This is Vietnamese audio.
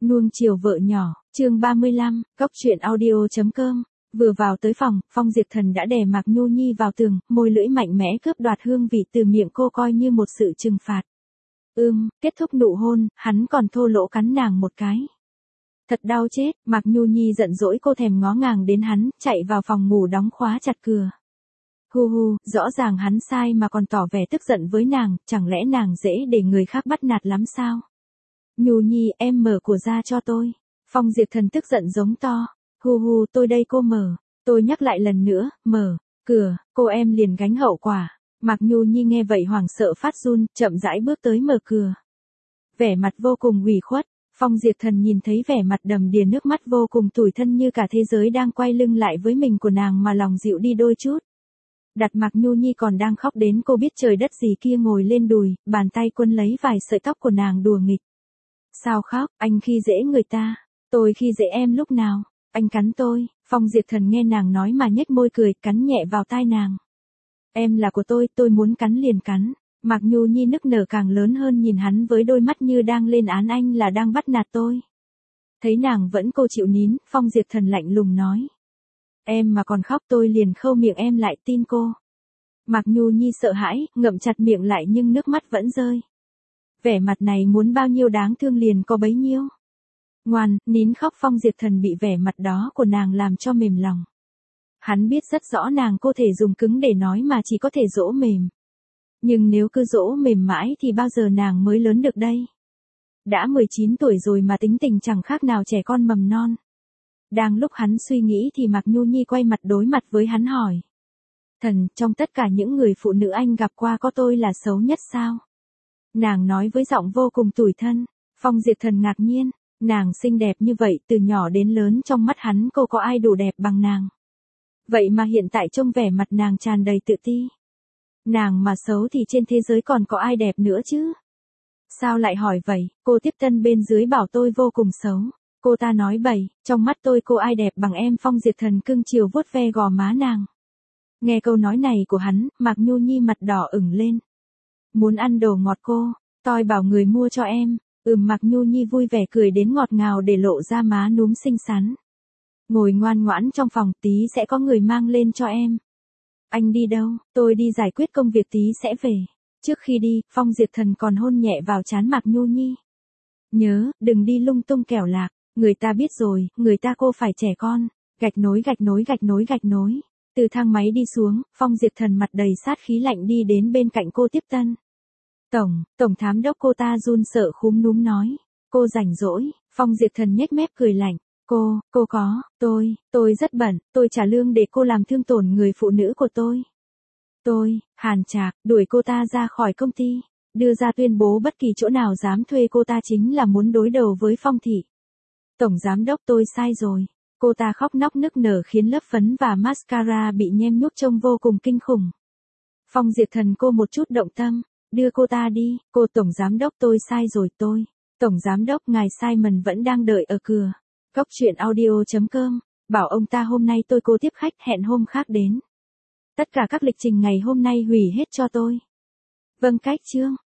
Nuông chiều vợ nhỏ, chương 35, Cóc truyện audio.com. Vừa vào tới phòng, Phong Diệp Thần đã đè Mạc Nhu Nhi vào tường, môi lưỡi mạnh mẽ cướp đoạt hương vị từ miệng cô coi như một sự trừng phạt. Kết thúc nụ hôn, hắn còn thô lỗ cắn nàng một cái. Thật đau chết, Mạc Nhu Nhi giận dỗi cô thèm ngó ngàng đến hắn, chạy vào phòng ngủ đóng khóa chặt cửa. Rõ ràng hắn sai mà còn tỏ vẻ tức giận với nàng, chẳng lẽ nàng dễ để người khác bắt nạt lắm sao? Nhu Nhi, em mở cửa ra cho tôi. Phong Diệp Thần tức giận giống to. Tôi đây cô mở. Tôi nhắc lại lần nữa, mở cửa, cô em liền gánh hậu quả. Mạc Nhu Nhi nghe vậy hoảng sợ phát run, chậm rãi bước tới mở cửa. Vẻ mặt vô cùng ủy khuất, Phong Diệp Thần nhìn thấy vẻ mặt đầm đìa nước mắt vô cùng tủi thân như cả thế giới đang quay lưng lại với mình của nàng mà lòng dịu đi đôi chút. Đặt Mạc Nhu Nhi còn đang khóc đến cô biết trời đất gì kia ngồi lên đùi, bàn tay quân lấy vài sợi tóc của nàng đùa nghịch. Sao khóc, anh khi dễ người ta, tôi khi dễ em lúc nào, anh cắn tôi. Phong Diệp Thần nghe nàng nói mà nhếch môi cười, cắn nhẹ vào tai nàng. Em là của tôi muốn cắn liền cắn. Mạc Nhu Nhi nức nở càng lớn hơn nhìn hắn với đôi mắt như đang lên án anh là đang bắt nạt tôi. Thấy nàng vẫn cô chịu nín, Phong Diệp Thần lạnh lùng nói. Em mà còn khóc tôi liền khâu miệng em lại, tin cô. Mạc Nhu Nhi sợ hãi, ngậm chặt miệng lại nhưng nước mắt vẫn rơi. Vẻ mặt này muốn bao nhiêu đáng thương liền có bấy nhiêu. Ngoan, nín khóc. Phong Diệp Thần bị vẻ mặt đó của nàng làm cho mềm lòng. Hắn biết rất rõ nàng cô thể dùng cứng để nói mà chỉ có thể dỗ mềm. Nhưng nếu cứ dỗ mềm mãi thì bao giờ nàng mới lớn được đây? Đã 19 tuổi rồi mà tính tình chẳng khác nào trẻ con mầm non. Đang lúc hắn suy nghĩ thì Mạc Nhu Nhi quay mặt đối mặt với hắn hỏi. Thần, trong tất cả những người phụ nữ anh gặp qua có tôi là xấu nhất sao? Nàng nói với giọng vô cùng tủi thân. Phong Diệp Thần ngạc nhiên, nàng xinh đẹp như vậy từ nhỏ đến lớn trong mắt hắn cô có ai đủ đẹp bằng nàng. Vậy mà hiện tại trông vẻ mặt nàng tràn đầy tự ti. Nàng mà xấu thì trên thế giới còn có ai đẹp nữa chứ? Sao lại hỏi vậy, cô tiếp tân bên dưới bảo tôi vô cùng xấu. Cô ta nói bậy, trong mắt tôi cô ai đẹp bằng em. Phong Diệp Thần cưng chiều vuốt ve gò má nàng. Nghe câu nói này của hắn, Mạc Nhu Nhi mặt đỏ ửng lên. Muốn ăn đồ ngọt cô, tôi bảo người mua cho em. Mạc Nhu Nhi vui vẻ cười đến ngọt ngào để lộ ra má núm xinh xắn. Ngồi ngoan ngoãn trong phòng, tí sẽ có người mang lên cho em. Anh đi đâu? Tôi đi giải quyết công việc, tí sẽ về. Trước khi đi, Phong Diệp Thần còn hôn nhẹ vào trán Mạc Nhu Nhi. Nhớ, đừng đi lung tung kẻo lạc. Người ta biết rồi, người ta cô phải trẻ con. Gạch nối. Từ thang máy đi xuống, Phong Diệp Thần mặt đầy sát khí lạnh đi đến bên cạnh cô tiếp tân. Tổng thám đốc. Cô ta run sợ khúm núm nói. Cô rảnh rỗi. Phong Diệp Thần nhếch mép cười lạnh. Cô có, tôi rất bận, tôi trả lương để cô làm thương tổn người phụ nữ của tôi. Hàn Trạc, đuổi cô ta ra khỏi công ty, đưa ra tuyên bố bất kỳ chỗ nào dám thuê cô ta chính là muốn đối đầu với Phong thị. Tổng giám đốc, tôi sai rồi. Cô ta khóc nóc nức nở khiến lớp phấn và mascara bị nhem nhuốc trông vô cùng kinh khủng. Phong Diệp Thần cô một chút động tâm, đưa cô ta đi. Cô tổng giám đốc, tôi sai rồi. Tổng giám đốc, ngài Simon vẫn đang đợi ở cửa. Cóc truyện audio.com, bảo ông ta hôm nay cô tiếp khách, hẹn hôm khác đến. Tất cả các lịch trình ngày hôm nay hủy hết cho tôi. Vâng, cách chương.